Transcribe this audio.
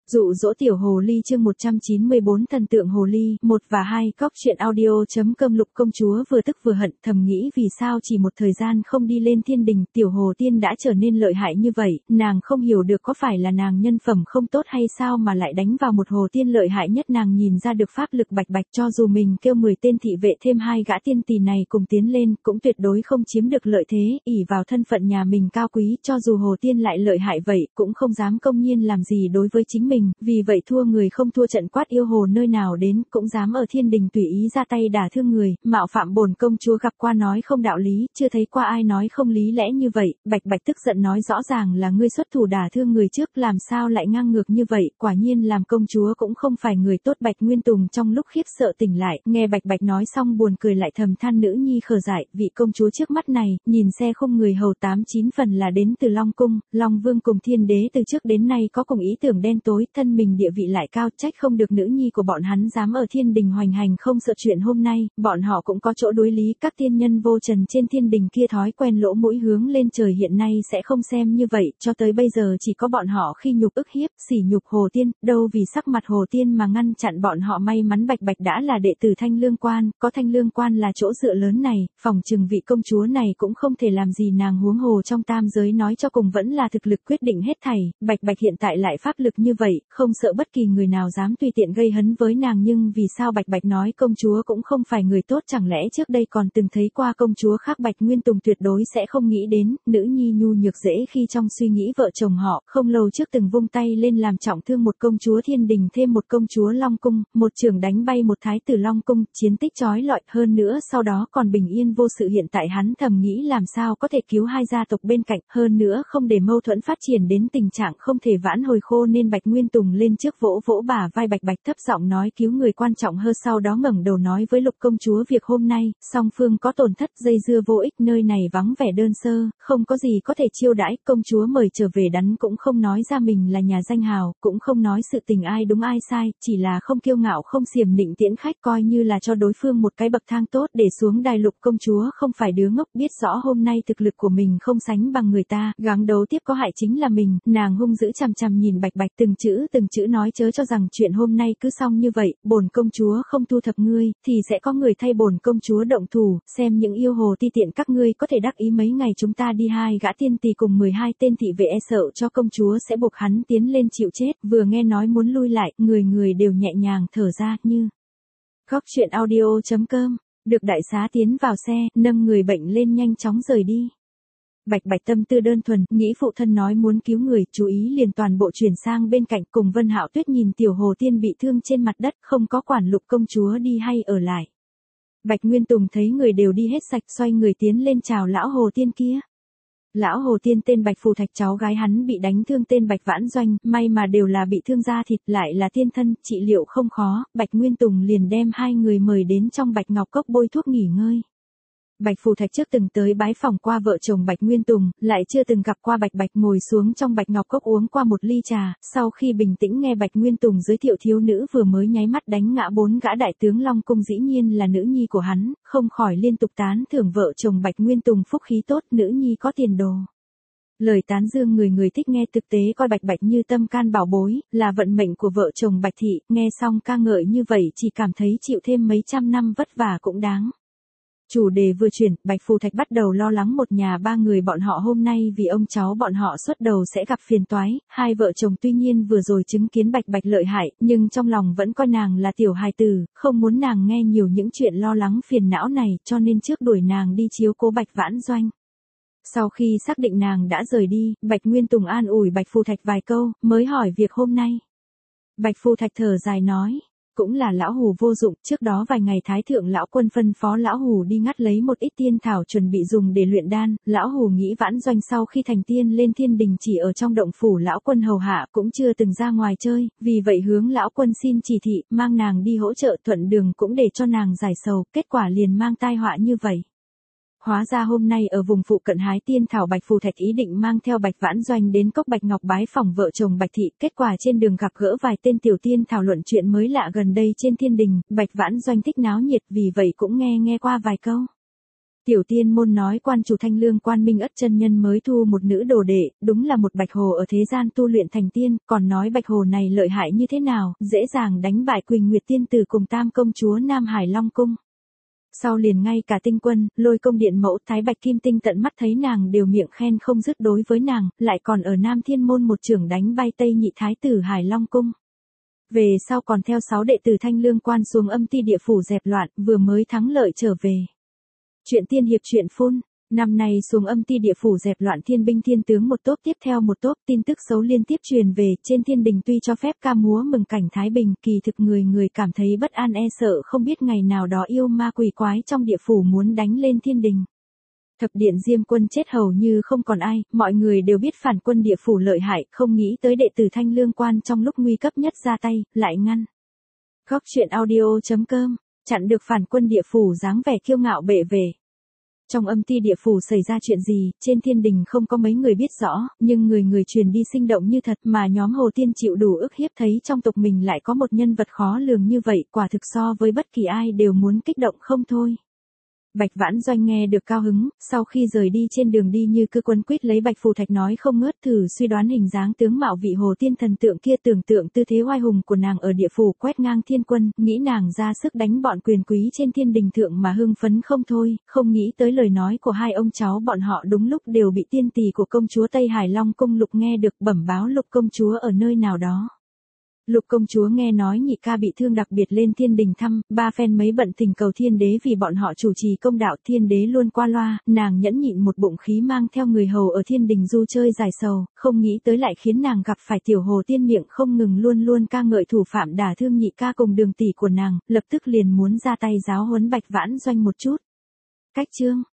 Dụ dỗ tiểu hồ ly chương 194 thần tượng hồ ly, 1 và 2 cóc truyện audio.com. Lục công chúa vừa tức vừa hận, thầm nghĩ vì sao chỉ một thời gian không đi lên thiên đình, tiểu hồ tiên đã trở nên lợi hại như vậy, nàng không hiểu được có phải là nàng nhân phẩm không tốt hay sao mà lại đánh vào một hồ tiên lợi hại nhất. Nàng nhìn ra được pháp lực bạch bạch, cho dù mình kêu 10 tên thị vệ thêm 2 gã tiên tỳ này cùng tiến lên, cũng tuyệt đối không chiếm được lợi thế, ỷ vào thân phận nhà mình cao quý, cho dù hồ tiên lại lợi hại vậy, cũng không dám công nhiên làm gì đối với chính mình, vì vậy thua người không thua trận. Quát yêu hồ nơi nào đến, cũng dám ở thiên đình tùy ý ra tay đả thương người, mạo phạm bổn công chúa gặp qua nói không đạo lý, chưa thấy qua ai nói không lý lẽ như vậy. Bạch bạch tức giận nói rõ ràng là ngươi xuất thủ đả thương người trước, làm sao lại ngang ngược như vậy, quả nhiên làm công chúa cũng không phải người tốt. Bạch Nguyên Tùng trong lúc khiếp sợ tỉnh lại, nghe bạch bạch nói xong buồn cười lại thầm than nữ nhi khờ dại, vị công chúa trước mắt này, nhìn xe khung người hầu 8-9 phần là đến từ Long Cung, Long Vương cùng thiên đế từ trước đến nay có cùng ý tưởng đen tối, thân mình địa vị lại cao, trách không được nữ nhi của bọn hắn dám ở thiên đình hoành hành không sợ chuyện. Hôm nay, bọn họ cũng có chỗ đối lý, các tiên nhân vô trần trên thiên đình kia thói quen lỗ mũi hướng lên trời hiện nay sẽ không xem như vậy, cho tới bây giờ chỉ có bọn họ khi nhục ức hiếp, sỉ nhục hồ tiên, đâu vì sắc mặt hồ tiên mà ngăn chặn bọn họ. May mắn bạch bạch đã là đệ tử Thanh Lương Quan, có Thanh Lương Quan là chỗ dựa lớn này, phòng chừng vị công chúa này cũng không thể làm gì nàng, huống hồ trong tam giới nói cho cùng vẫn là thực lực quyết định hết thảy. Bạch bạch hiện tại lại pháp lực như vậy, không sợ bất kỳ người nào dám tùy tiện gây hấn với nàng. Nhưng vì sao bạch bạch nói công chúa cũng không phải người tốt, chẳng lẽ trước đây còn từng thấy qua công chúa khác? Bạch Nguyên Tùng tuyệt đối sẽ không nghĩ đến, nữ nhi nhu nhược dễ khi trong suy nghĩ vợ chồng họ, không lâu trước từng vung tay lên làm trọng thương một công chúa thiên đình thêm một công chúa Long Cung, một trường đánh bay một thái tử Long Cung, chiến tích chói lọi, hơn nữa sau đó còn bình yên vô sự. Hiện tại hắn thầm nghĩ làm sao có thể cứu hai gia tộc bên cạnh, hơn nữa không để mâu thuẫn phát triển đến tình trạng không thể vãn hồi khô nên Bạch Nguyên Tùng lên trước vỗ vỗ bả vai bạch bạch thấp giọng nói cứu người quan trọng hơn, sau đó ngẩng đầu nói với Lục công chúa việc hôm nay, song phương có tổn thất, dây dưa vô ích, nơi này vắng vẻ đơn sơ, không có gì có thể chiêu đãi, công chúa mời trở về đắn cũng không nói ra mình là nhà danh hào, cũng không nói sự tình ai đúng ai sai, chỉ là không kiêu ngạo không xiềm nịnh tiễn khách, coi như là cho đối phương một cái bậc thang tốt để xuống đài. Lục công chúa không phải đứa ngốc, biết rõ hôm nay thực lực của mình không sánh bằng người ta, gắng đấu tiếp có hại chính là mình. Nàng hung dữ chằm chằm nhìn bạch bạch từng chữ nói chớ cho rằng chuyện hôm nay cứ xong như vậy, bổn công chúa không thu thập ngươi, thì sẽ có người thay bổn công chúa động thủ, xem những yêu hồ ti tiện các ngươi có thể đắc ý mấy ngày chúng ta đi 2 gã tiên tỳ cùng 12 tên thị vệ e sợ cho công chúa sẽ buộc hắn tiến lên chịu chết. Vừa nghe nói muốn lui lại, người đều nhẹ nhàng thở ra như Góc truyện audio.com, được đại xá tiến vào xe, nâng người bệnh lên nhanh chóng rời đi. Bạch bạch tâm tư đơn thuần, nghĩ phụ thân nói muốn cứu người, chú ý liền toàn bộ chuyển sang bên cạnh. Cùng Vân Hạo Tuyết nhìn tiểu hồ tiên bị thương trên mặt đất, không có quản Lục công chúa đi hay ở lại. Bạch Nguyên Tùng thấy người đều đi hết sạch, xoay người tiến lên chào lão hồ tiên kia. Lão hồ tiên tên Bạch Phù Thạch, cháu gái hắn bị đánh thương tên Bạch Vãn Doanh, may mà đều là bị thương da thịt, lại là tiên thân, trị liệu không khó. Bạch Nguyên Tùng liền đem 2 người mời đến trong Bạch Ngọc Cốc bôi thuốc nghỉ ngơi. Bạch Phù Thạch trước từng tới bái phỏng qua vợ chồng Bạch Nguyên Tùng, lại chưa từng gặp qua Bạch Bạch, ngồi xuống trong Bạch Ngọc Cốc uống qua một ly trà, sau khi bình tĩnh nghe Bạch Nguyên Tùng giới thiệu thiếu nữ vừa mới nháy mắt đánh ngã 4 gã đại tướng Long Cung dĩ nhiên là nữ nhi của hắn, không khỏi liên tục tán thưởng vợ chồng Bạch Nguyên Tùng phúc khí tốt, nữ nhi có tiền đồ. Lời tán dương người thích nghe, thực tế coi Bạch Bạch như tâm can bảo bối, là vận mệnh của vợ chồng Bạch Thị, nghe xong ca ngợi như vậy chỉ cảm thấy chịu thêm mấy trăm năm vất vả cũng đáng. Chủ đề vừa chuyển, Bạch Phù Thạch bắt đầu lo lắng một nhà 3 người bọn họ hôm nay vì ông cháu bọn họ xuất đầu sẽ gặp phiền toái. Hai vợ chồng tuy nhiên vừa rồi chứng kiến Bạch Bạch lợi hại, nhưng trong lòng vẫn coi nàng là tiểu hài tử, không muốn nàng nghe nhiều những chuyện lo lắng phiền não này, cho nên trước đuổi nàng đi chiếu cố Bạch Vãn Doanh. Sau khi xác định nàng đã rời đi, Bạch Nguyên Tùng an ủi Bạch Phù Thạch vài câu, mới hỏi việc hôm nay. Bạch Phù Thạch thở dài nói, cũng là lão hù vô dụng, trước đó vài ngày Thái thượng lão quân phân phó lão hù đi ngắt lấy một ít tiên thảo chuẩn bị dùng để luyện đan, lão hù nghĩ Vãn Doanh sau khi thành tiên lên thiên đình chỉ ở trong động phủ lão quân hầu hạ, cũng chưa từng ra ngoài chơi, vì vậy hướng lão quân xin chỉ thị, mang nàng đi hỗ trợ, thuận đường cũng để cho nàng giải sầu, kết quả liền mang tai họa như vậy. Hóa ra hôm nay ở vùng phụ cận hái tiên thảo, Bạch Phù Thạch ý định mang theo Bạch Vãn Doanh đến cốc Bạch Ngọc bái phỏng vợ chồng Bạch Thị, kết quả trên đường gặp gỡ vài tên tiểu tiên thảo luận chuyện mới lạ gần đây trên thiên đình, Bạch Vãn Doanh thích náo nhiệt vì vậy cũng nghe qua vài câu. Tiểu tiên môn nói quan chủ Thanh Lương Quan Minh Ất chân nhân mới thu một nữ đồ đệ, đúng là một bạch hồ ở thế gian tu luyện thành tiên, còn nói bạch hồ này lợi hại như thế nào, dễ dàng đánh bại Quỳnh Nguyệt tiên tử cùng Tam công chúa Nam Hải Long cung. Sau liền ngay cả Tinh Quân, Lôi Công Điện mẫu Thái Bạch Kim Tinh tận mắt thấy nàng đều miệng khen không dứt đối với nàng, lại còn ở Nam Thiên môn một chưởng đánh bay Tây Nhị Thái tử Hải Long cung. Về sau còn theo 6 đệ tử Thanh Lương Quan xuống âm ti địa phủ dẹp loạn, vừa mới thắng lợi trở về. Chuyện tiên hiệp truyện phun, năm nay xuống âm ti địa phủ dẹp loạn thiên binh thiên tướng một tốp tiếp theo một tốp, tin tức xấu liên tiếp truyền về, trên thiên đình tuy cho phép ca múa mừng cảnh thái bình, kỳ thực người người cảm thấy bất an e sợ không biết ngày nào đó yêu ma quỷ quái trong địa phủ muốn đánh lên thiên đình. Thập điện Diêm Quân chết hầu như không còn ai, mọi người đều biết phản quân địa phủ lợi hại, không nghĩ tới đệ tử Thanh Lương Quan trong lúc nguy cấp nhất ra tay, lại ngăn. Góc truyện audio.com, chặn được phản quân địa phủ dáng vẻ kiêu ngạo bệ vệ. Trong âm ti địa phủ xảy ra chuyện gì, trên thiên đình không có mấy người biết rõ, nhưng người người truyền đi sinh động như thật mà nhóm Hồ Tiên chịu đủ ức hiếp thấy trong tộc mình lại có một nhân vật khó lường như vậy, quả thực so với bất kỳ ai đều muốn kích động không thôi. Bạch Vãn Doanh nghe được cao hứng, sau khi rời đi trên đường đi như cứ quấn quýt lấy Bạch Phù Thạch nói không ngớt thử suy đoán hình dáng tướng mạo vị Hồ Tiên thần tượng kia, tưởng tượng tư thế oai hùng của nàng ở địa phủ quét ngang thiên quân, nghĩ nàng ra sức đánh bọn quyền quý trên thiên đình thượng mà hưng phấn không thôi, không nghĩ tới lời nói của hai ông cháu bọn họ đúng lúc đều bị tiên tỷ của công chúa Tây Hải Long cung Lục nghe được, bẩm báo Lục công chúa ở nơi nào đó. Lục công chúa nghe nói nhị ca bị thương đặc biệt lên thiên đình thăm, ba phen mấy bận thỉnh cầu thiên đế vì bọn họ chủ trì công đạo, thiên đế luôn qua loa, nàng nhẫn nhịn một bụng khí mang theo người hầu ở thiên đình du chơi giải sầu, không nghĩ tới lại khiến nàng gặp phải tiểu Hồ Tiên miệng không ngừng luôn luôn ca ngợi thủ phạm đả thương nhị ca cùng đường tỷ của nàng, lập tức liền muốn ra tay giáo huấn Bạch Vãn Doanh một chút. Cách chương